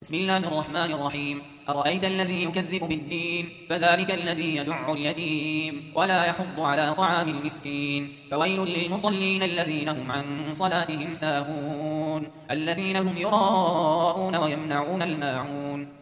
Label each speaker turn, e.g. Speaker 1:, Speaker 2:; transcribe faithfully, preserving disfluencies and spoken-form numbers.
Speaker 1: بسم الله الرحمن الرحيم. أرأيت الذي يكذب بالدين فذلك الذي يدع اليتيم ولا يحض على طعام المسكين. فويل للمصلين الذين هم عن صلاتهم ساهون الذين هم يراءون ويمنعون الماعون.